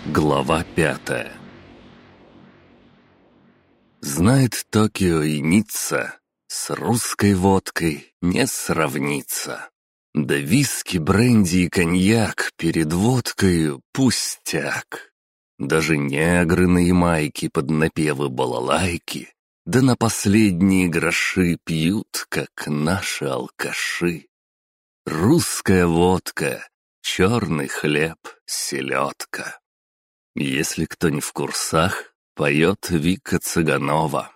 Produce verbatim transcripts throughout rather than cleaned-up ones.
Глава пятая. Знает Токио и Ницца, с русской водкой не сравнится. Да виски, бренди и коньяк перед водкой пустяк. Даже негры на Ямайке под напевы балалайки, да на последние гроши пьют, как наши алкаши. Русская водка, черный хлеб, селедка. Если кто не в курсах, поет Вика Цыганова.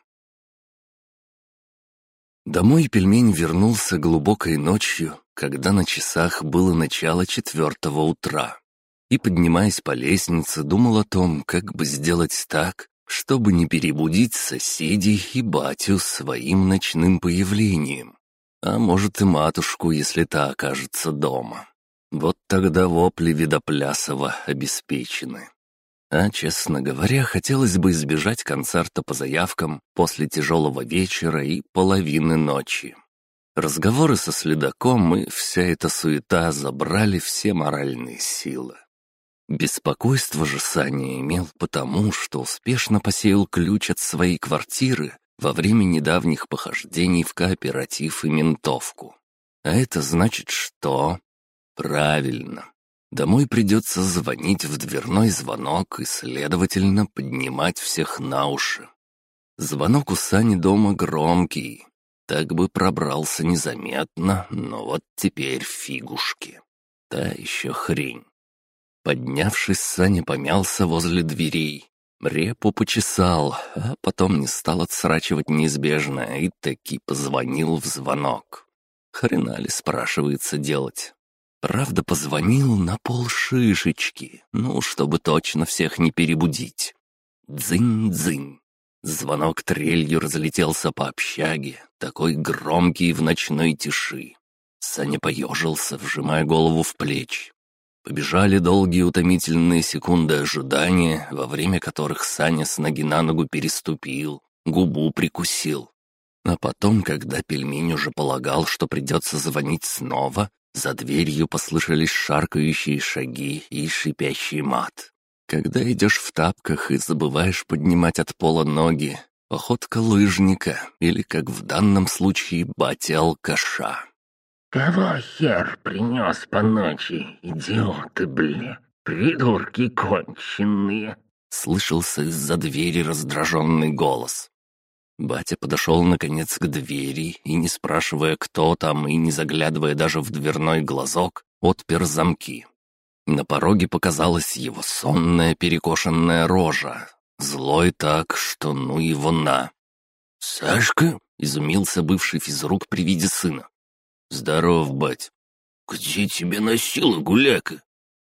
Домой пельмень вернулся глубокой ночью, когда на часах было начало четвертого утра. И, поднимаясь по лестнице, думал о том, как бы сделать так, чтобы не перебудить соседей и батю своим ночным появлением. А может и матушку, если та окажется дома. Вот тогда вопли Видоплясова обеспечены. А, честно говоря, хотелось бы избежать концерта по заявкам после тяжелого вечера и половины ночи. Разговоры со следаком и вся эта суета забрали все моральные силы. Беспокойство же Саня имел потому, что успешно посеял ключ от своей квартиры во время недавних похождений в кооператив и ментовку. А это значит что? Правильно. Домой придется звонить в дверной звонок и, следовательно, поднимать всех на уши. Звонок у Сани дома громкий. Так бы пробрался незаметно, но вот теперь фигушки. Та еще хрень. Поднявшись, Саня помялся возле дверей. Репу почесал, а потом не стал отсрачивать неизбежное и таки позвонил в звонок. Хрена ли, спрашивается, делать? Правда, позвонил на полшишечки, ну, чтобы точно всех не перебудить. Дзынь-дзынь. Звонок трелью разлетелся по общаге, такой громкий в ночной тиши. Саня поежился, вжимая голову в плечи. Побежали долгие утомительные секунды ожидания, во время которых Саня с ноги на ногу переступил, губу прикусил. А потом, когда пельмень уже полагал, что придется звонить снова, за дверью послышались шаркающие шаги и шипящий мат. Когда идешь в тапках и забываешь поднимать от пола ноги, походка лыжника или, как в данном случае, батя-алкаша. «Кого хер принес по ночи, идиоты, бля, придурки конченые!» Слышался из-за двери раздраженный голос. Батя подошел, наконец, к двери и, не спрашивая, кто там, и не заглядывая даже в дверной глазок, отпер замки. На пороге показалась его сонная перекошенная рожа, злой так, что ну его на. «Сашка?» — изумился бывший физрук при виде сына. «Здоров, бать!» «Где тебя носило, гуляка?»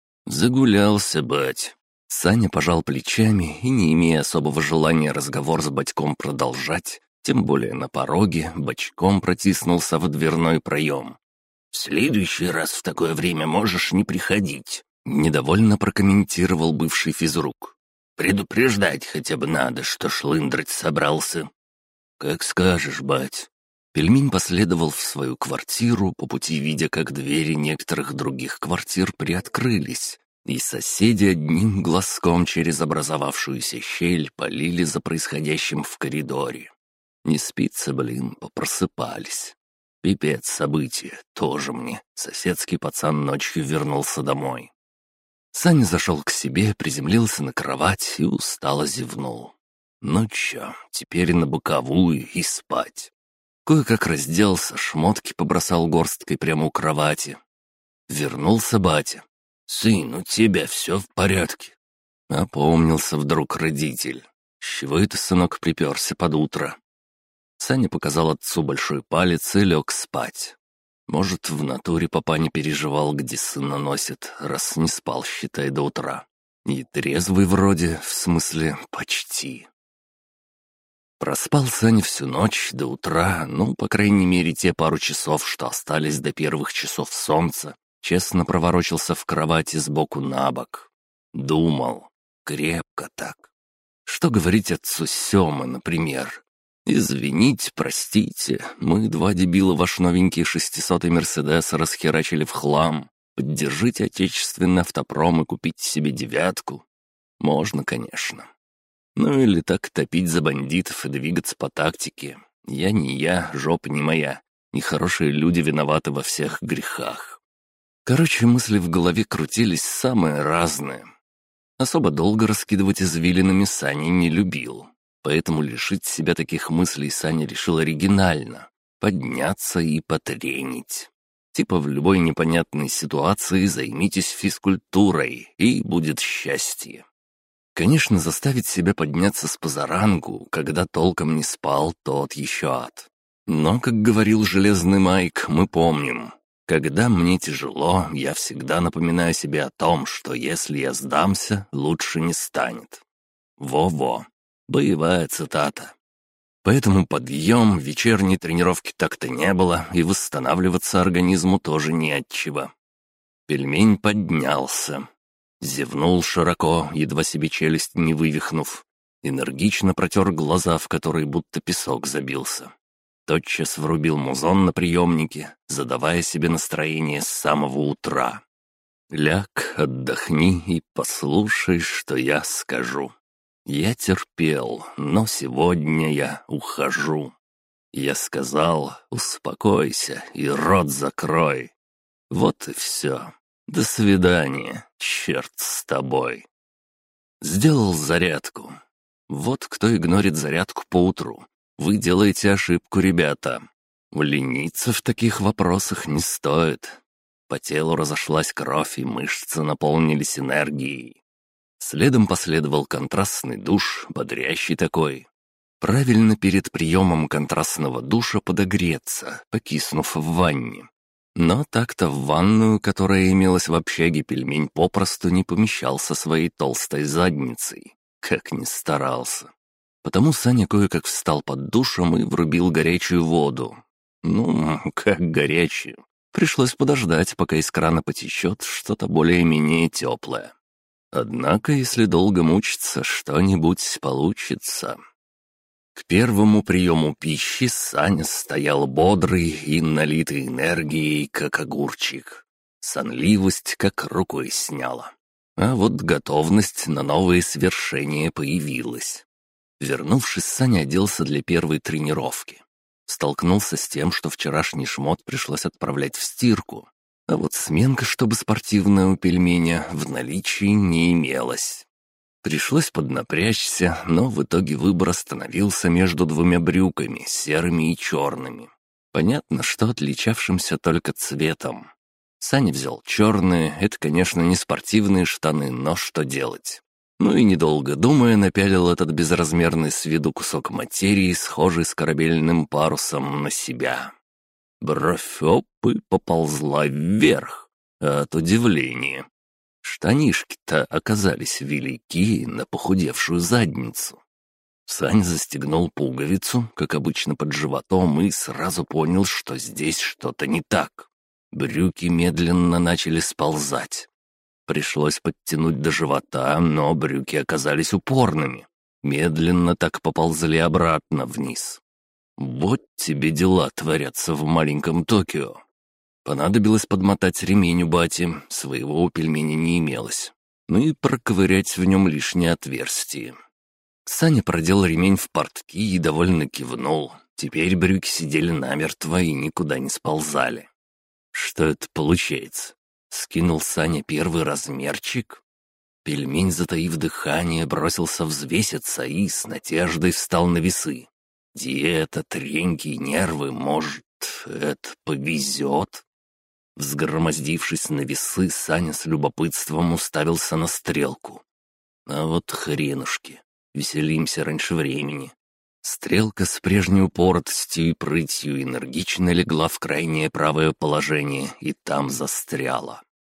«Загулялся, бать!» Саня пожал плечами и, не имея особого желания разговор с батьком продолжать, тем более на пороге, бочком протиснулся в дверной проем. «В следующий раз в такое время можешь не приходить», — недовольно прокомментировал бывший физрук. «Предупреждать хотя бы надо, что шлындрать собрался». «Как скажешь, бать». Пельмень последовал в свою квартиру, по пути видя, как двери некоторых других квартир приоткрылись, и соседи одним глазком через образовавшуюся щель полили за происходящим в коридоре. Не спится, блин, попросыпались. Пипец события, тоже мне. Соседский пацан ночью вернулся домой. Саня зашел к себе, приземлился на кровать и устало зевнул. Ну чё, теперь на боковую и спать. Кое-как разделся, шмотки побросал горсткой прямо у кровати. Вернулся батя. «Сын, у тебя все в порядке?» Опомнился вдруг родитель. «С чего это сынок приперся под утро?» Саня показал отцу большой палец и лег спать. Может, в натуре папа не переживал, где сына носит, раз не спал, считай, до утра. И трезвый вроде, в смысле, почти. Проспал Саня всю ночь до утра, ну, по крайней мере, те пару часов, что остались до первых часов солнца. Честно проворочился в кровати сбоку на бок. Думал. Крепко так. Что говорить отцу Семы, например? «Извините, простите, мы, два дебила, ваш новенький шестисотый Мерседес расхерачили в хлам. Поддержите отечественный автопром и купите себе девятку». Можно, конечно. Ну или так топить за бандитов и двигаться по тактике. Я не я, жопа не моя. Нехорошие люди виноваты во всех грехах. Короче, мысли в голове крутились самые разные. Особо долго раскидывать извилинами Саня не любил. Поэтому лишить себя таких мыслей Саня решил оригинально. Подняться и потренить. Типа в любой непонятной ситуации займитесь физкультурой, и будет счастье. Конечно, заставить себя подняться с позаранку, когда толком не спал, тот еще ад. Но, как говорил Железный Майк, мы помним. Когда мне тяжело, я всегда напоминаю себе о том, что если я сдамся, лучше не станет. Во-во. Боевая цитата. Поэтому подъем, вечерней тренировки так-то не было, и восстанавливаться организму тоже не отчего. Пельмень поднялся. Зевнул широко, едва себе челюсть не вывихнув. Энергично протер глаза, в которые будто песок забился. Тотчас врубил музон на приемнике, задавая себе настроение с самого утра. «Ляг, отдохни и послушай, что я скажу. Я терпел, но сегодня я ухожу. Я сказал, успокойся и рот закрой. Вот и все. До свидания, черт с тобой». Сделал зарядку. Вот кто игнорит зарядку поутру. Вы делаете ошибку, ребята. Лениться в таких вопросах не стоит. По телу разошлась кровь, и мышцы наполнились энергией. Следом последовал контрастный душ, бодрящий такой. Правильно перед приемом контрастного душа подогреться, покиснув в ванне. Но так-то в ванную, которая имелась в общаге, Пельмень попросту не помещался своей толстой задницей, как ни старался. Потому Саня кое-как встал под душем и врубил горячую воду. Ну, как горячую. Пришлось подождать, пока из крана потечет что-то более-менее теплое. Однако, если долго мучиться, что-нибудь получится. К первому приему пищи Саня стоял бодрый и налитый энергией, как огурчик. Сонливость как рукой сняла. А вот готовность на новые свершения появилась. Вернувшись, Саня оделся для первой тренировки. Столкнулся с тем, что вчерашний шмот пришлось отправлять в стирку. А вот сменка, чтобы спортивная у Пельменя, в наличии не имелась. Пришлось поднапрячься, но в итоге выбор остановился между двумя брюками, серыми и черными. Понятно, что отличавшимся только цветом. Саня взял черные, это, конечно, не спортивные штаны, но что делать? Ну и, недолго думая, напялил этот безразмерный с виду кусок материи, схожий с корабельным парусом, на себя. Бровь опы поползла вверх от удивления. Штанишки-то оказались велики на похудевшую задницу. Сань застегнул пуговицу, как обычно под животом, и сразу понял, что здесь что-то не так. Брюки медленно начали сползать. Пришлось подтянуть до живота, но брюки оказались упорными. Медленно так поползли обратно вниз. Вот тебе дела творятся в маленьком Токио. Понадобилось подмотать ремень у бати, своего у Пельменя не имелось. Ну и проковырять в нем лишнее отверстие. Саня продел ремень в портки и довольно кивнул. Теперь брюки сидели намертво и никуда не сползали. Что это получается? Скинул Саня первый размерчик. Пельмень, затаив дыхание, бросился взвеситься и с надеждой встал на весы. Диета, треньки, нервы, может, это повезет? Взгромоздившись на весы, Саня с любопытством уставился на стрелку. А вот хренушки, веселимся раньше времени. Стрелка с прежней упоротостью и прытью энергично легла в крайнее правое положение и там застряла.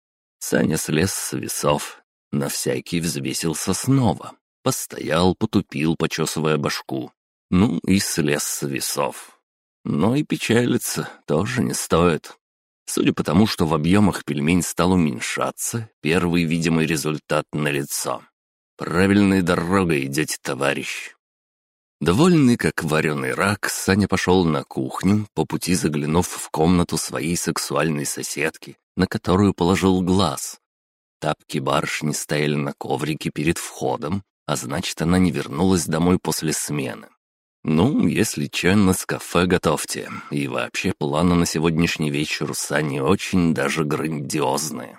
Саня слез с весов, на всякий взвесился снова. Постоял, потупил, почесывая башку. Ну и слез с весов. Но и печалиться тоже не стоит. Судя по тому, что в объемах Пельмень стал уменьшаться, первый видимый результат налицо. Правильной дорогой идете, товарищ. Довольный, как вареный рак, Саня пошел на кухню, по пути заглянув в комнату своей сексуальной соседки, на которую положил глаз. тапки барышни стояли на коврике перед входом, а значит, она не вернулась домой после смены. Ну, если чай на кафе готовьте. И вообще планы на сегодняшний вечер у Сани очень даже грандиозные.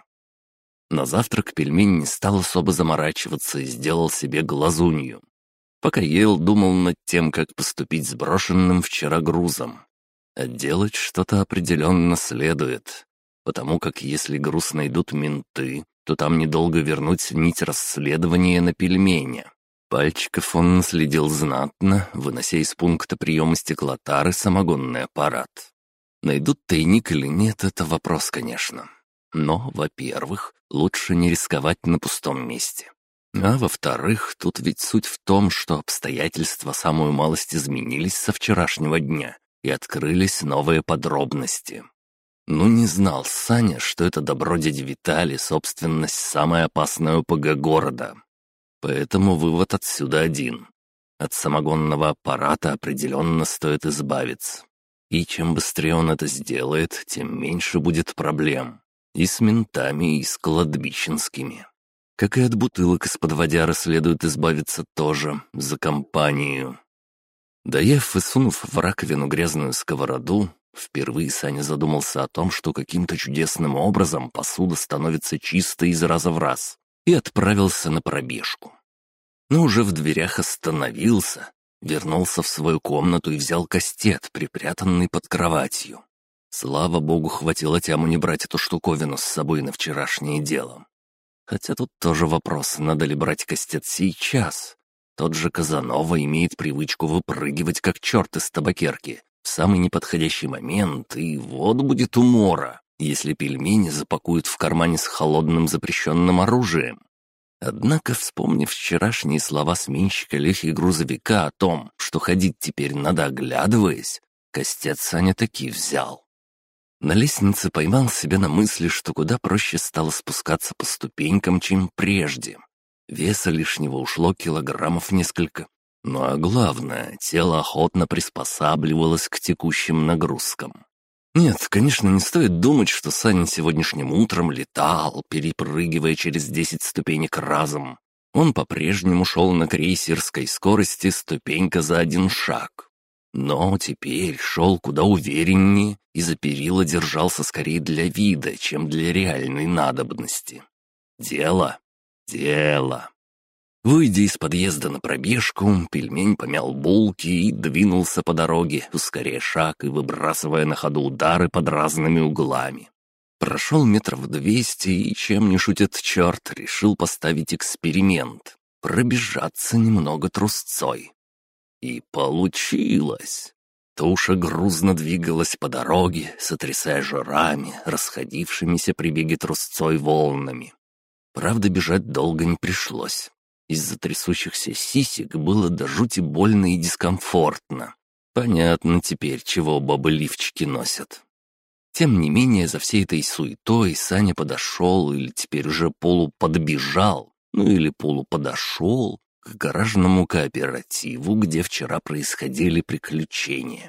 На завтрак пельмень не стал особо заморачиваться и сделал себе глазунью. Пока ел, думал над тем, как поступить с брошенным вчера грузом. А делать что-то определенно следует, потому как если груз найдут менты, то там недолго вернуть нить расследования на пельменя. Пальчиков он наследил знатно, вынося из пункта приема стеклотары самогонный аппарат. Найдут тайник или нет, это вопрос, конечно. Но, во-первых, лучше не рисковать на пустом месте. А во-вторых, тут ведь суть в том, что обстоятельства самую малость изменились со вчерашнего дня, и открылись новые подробности. Ну, не знал Саня, что это добро дяди Витали, собственность самой опасной ОПГ города. Поэтому вывод отсюда один. От самогонного аппарата определенно стоит избавиться. И чем быстрее он это сделает, тем меньше будет проблем. И с ментами, и с кладбищенскими. Как и от бутылок из-под водяры следует избавиться тоже, за компанию. Доев и сунув в раковину грязную сковороду, впервые Саня задумался о том, что каким-то чудесным образом посуда становится чистой из раза в раз, и отправился на пробежку. Но уже в дверях остановился, вернулся в свою комнату и взял кастет, припрятанный под кроватью. Слава богу, хватило тяму не брать эту штуковину с собой на вчерашнее дело. Хотя тут тоже вопрос, надо ли брать кастет сейчас. Тот же Казанова имеет привычку выпрыгивать как черт из табакерки в самый неподходящий момент, и вот будет умора, если пельмени запакуют в кармане с холодным запрещенным оружием. Однако, вспомнив вчерашние слова сменщика Лехи грузовика о том, что ходить теперь надо оглядываясь, кастет Саня таки взял. На лестнице поймал себя на мысли, что куда проще стало спускаться по ступенькам, чем прежде. Веса лишнего ушло килограммов несколько. Ну а главное, тело охотно приспосабливалось к текущим нагрузкам. Нет, конечно, не стоит думать, что Саня сегодняшним утром летал, перепрыгивая через десять ступенек разом. Он по-прежнему шел на крейсерской скорости ступенька за один шаг. Но теперь шел куда увереннее и за перила держался скорее для вида, чем для реальной надобности. Дело, дело. Выйдя из подъезда на пробежку, пельмень помял булки и двинулся по дороге, ускоряя шаг и выбрасывая на ходу удары под разными углами. Прошел метров двести и, чем не шутит черт, решил поставить эксперимент — пробежаться немного трусцой. И получилось. Туша грузно двигалась по дороге, сотрясая жирами, расходившимися при беге трусцой волнами. Правда, бежать долго не пришлось. Из-за трясущихся сисек было до жути больно и дискомфортно. Понятно теперь, чего бабы-лифчики носят. Тем не менее, за всей этой суетой Саня подошел или теперь уже полуподбежал, ну или полуподошел к гаражному кооперативу, где вчера происходили приключения.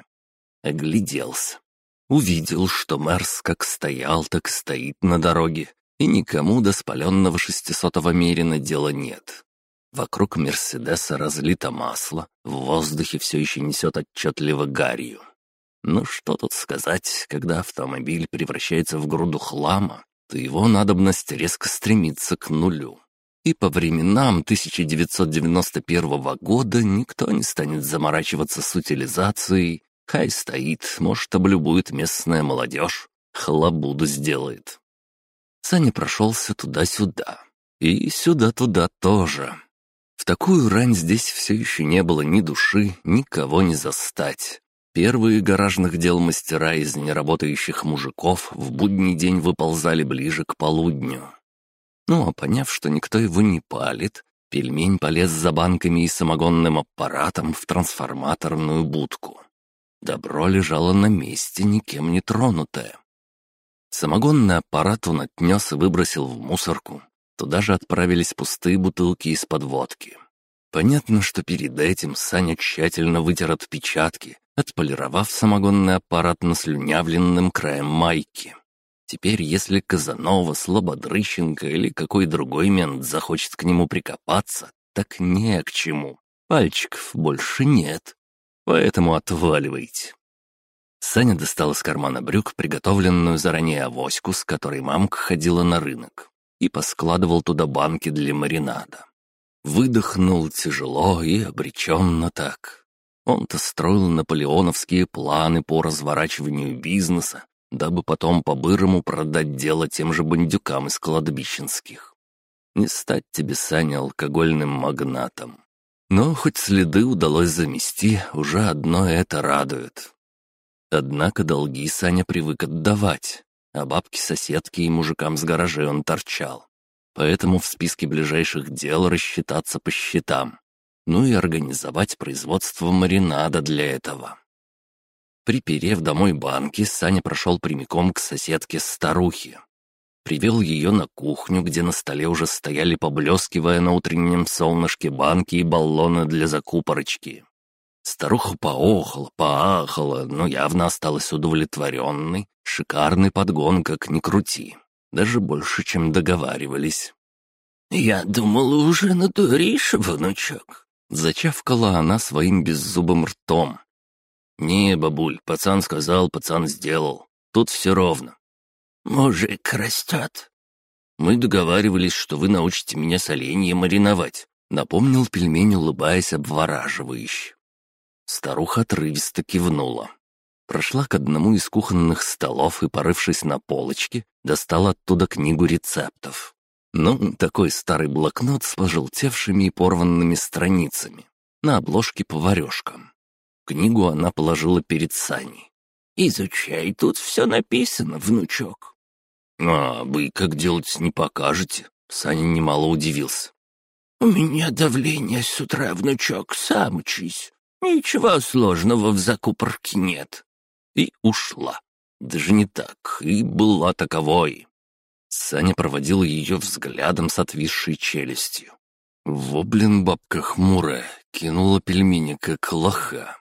Огляделся. Увидел, что Мерс как стоял, так стоит на дороге, и никому до спаленного шестисотого мерина дела нет. Вокруг Мерседеса разлито масло, в воздухе все еще несет отчетливо гарью. Ну что тут сказать, когда автомобиль превращается в груду хлама, то его надобность резко стремится к нулю. И по временам тысяча девятьсот девяносто первого года никто не станет заморачиваться с утилизацией, хай стоит, может, облюбует местная молодежь, хлабуду сделает. Саня прошелся туда-сюда. И сюда-туда тоже. В такую рань здесь все еще не было ни души, никого не застать. Первые гаражных дел мастера из неработающих мужиков в будний день выползали ближе к полудню. Ну а поняв, что никто его не палит, пельмень полез за банками и самогонным аппаратом в трансформаторную будку. Добро лежало на месте, никем не тронутое. Самогонный аппарат он отнес и выбросил в мусорку. Туда же отправились пустые бутылки из-под водки. Понятно, что перед этим Саня тщательно вытер отпечатки, отполировав самогонный аппарат наслюнявленным краем майки. Теперь, если Казанова, Слободрыщенко или какой другой мент захочет к нему прикопаться, так не к чему. Пальчиков больше нет. Поэтому отваливайте. Саня достал из кармана брюк приготовленную заранее авоську, с которой мамка ходила на рынок, и поскладывал туда банки для маринада. Выдохнул тяжело и обреченно так. Он-то строил наполеоновские планы по разворачиванию бизнеса, дабы потом по-бырому продать дело тем же бандюкам из кладбищенских. Не стать тебе, Саня, алкогольным магнатом. Но хоть следы удалось замести, уже одно это радует. Однако долги Саня привык отдавать, а бабки-соседки и мужикам с гаражей он торчал. Поэтому в списке ближайших дел рассчитаться по счетам. Ну и организовать производство маринада для этого. Приперев домой банки, Саня прошел прямиком к соседке-старухе. Привел ее на кухню, где на столе уже стояли, поблескивая на утреннем солнышке, банки и баллоны для закупорочки. Старуха поохала, поахала, но явно осталась удовлетворенной. Шикарный подгон, как ни крути. Даже больше, чем договаривались. «Я думала, уже надуришь, внучок», — зачавкала она своим беззубым ртом. «Не, бабуль, пацан сказал, пацан сделал. Тут все ровно». «Мужик растет». «Мы договаривались, что вы научите меня соленье мариновать», — напомнил пельмень, улыбаясь обвораживающе. Старуха отрывисто кивнула. Прошла к одному из кухонных столов и, порывшись на полочке, достала оттуда книгу рецептов. Ну, такой старый блокнот с пожелтевшими и порванными страницами. На обложке поварешка. Книгу она положила перед Саней. «Изучай, тут все написано, внучок». «А вы как делать не покажете?» Саня немало удивился. «У меня давление с утра, внучок, сам учись. Ничего сложного в закупорке нет». И ушла. Даже не так, и была таковой. Саня проводил ее взглядом с отвисшей челюстью. Во, блин, бабка хмурая, кинула пельмени как лоха.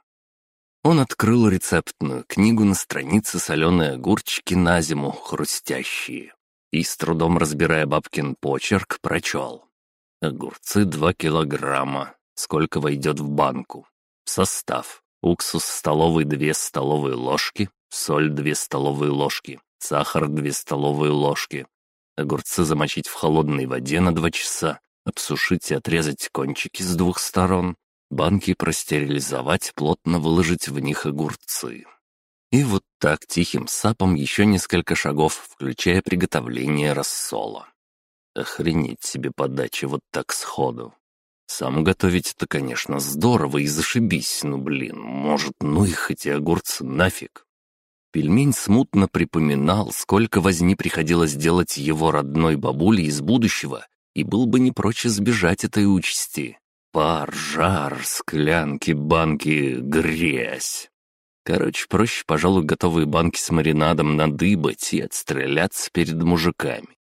Он открыл рецептную книгу, на странице соленые огурчики на зиму, хрустящие. И, с трудом разбирая бабкин почерк, прочел. Огурцы два килограмма. Сколько войдет в банку? Состав. Уксус столовый две столовые ложки, соль две столовые ложки, сахар две столовые ложки. Огурцы замочить в холодной воде на два часа, обсушить и отрезать кончики с двух сторон. Банки простерилизовать, плотно выложить в них огурцы. И вот так тихим сапом еще несколько шагов, включая приготовление рассола. Охренеть себе подачи вот так сходу. Сам готовить это, конечно, здорово и зашибись, ну блин, может, ну их эти огурцы нафиг. Пельмень смутно припоминал, сколько возни приходилось делать его родной бабуле из будущего, и был бы не прочь избежать этой участи. Пар, жар, склянки, банки, грязь. Короче, проще, пожалуй, готовые банки с маринадом надыбать и отстреляться перед мужиками.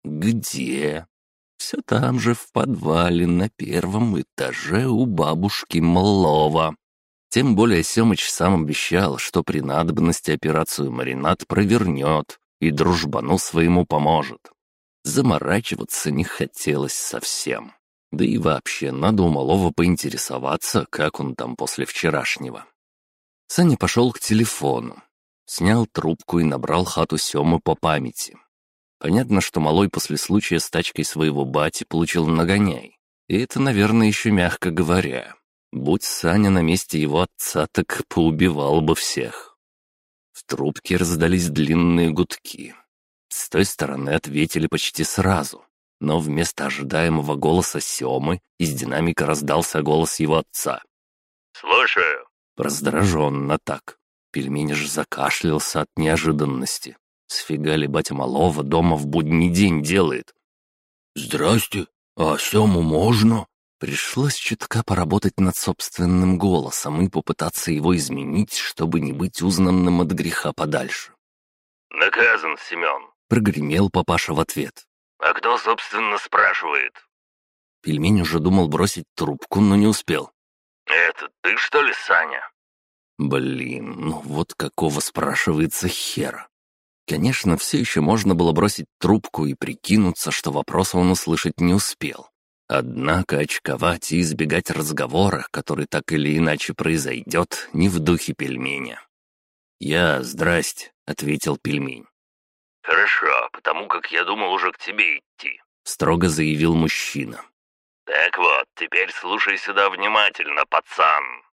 Где? Все там же, в подвале, на первом этаже у бабушки Млова. Тем более Семыч сам обещал, что при надобности операцию «Маринад» провернет и дружбану своему поможет. Заморачиваться не хотелось совсем. Да и вообще, надо у малого поинтересоваться, как он там после вчерашнего. Саня пошел к телефону, снял трубку и набрал хату Семы по памяти. Понятно, что малой после случая с тачкой своего бати получил нагоняй. И это, наверное, еще мягко говоря. Будь Саня на месте его отца, так поубивал бы всех. В трубке раздались длинные гудки. С той стороны ответили почти сразу. Но вместо ожидаемого голоса Семы из динамика раздался голос его отца. «Слушаю». Раздраженно так. Пельмень же закашлялся от неожиданности. Сфига ли батя малого дома в будний день делает? «Здрасте, а Сему можно?» Пришлось чутка поработать над собственным голосом и попытаться его изменить, чтобы не быть узнанным от греха подальше. «Наказан, Семен», — прогремел папаша в ответ. «А кто, собственно, спрашивает?» Пельмень уже думал бросить трубку, но не успел. «Это ты, что ли, Саня?» Блин, ну вот какого спрашивается хера. Конечно, все еще можно было бросить трубку и прикинуться, что вопроса он услышать не успел. Однако очковать и избегать разговора, который так или иначе произойдет, не в духе пельменя. «Я, здрасте», — ответил пельмень. «Хорошо, потому как я думал уже к тебе идти», — строго заявил мужчина. «Так вот, теперь слушай сюда внимательно, пацан.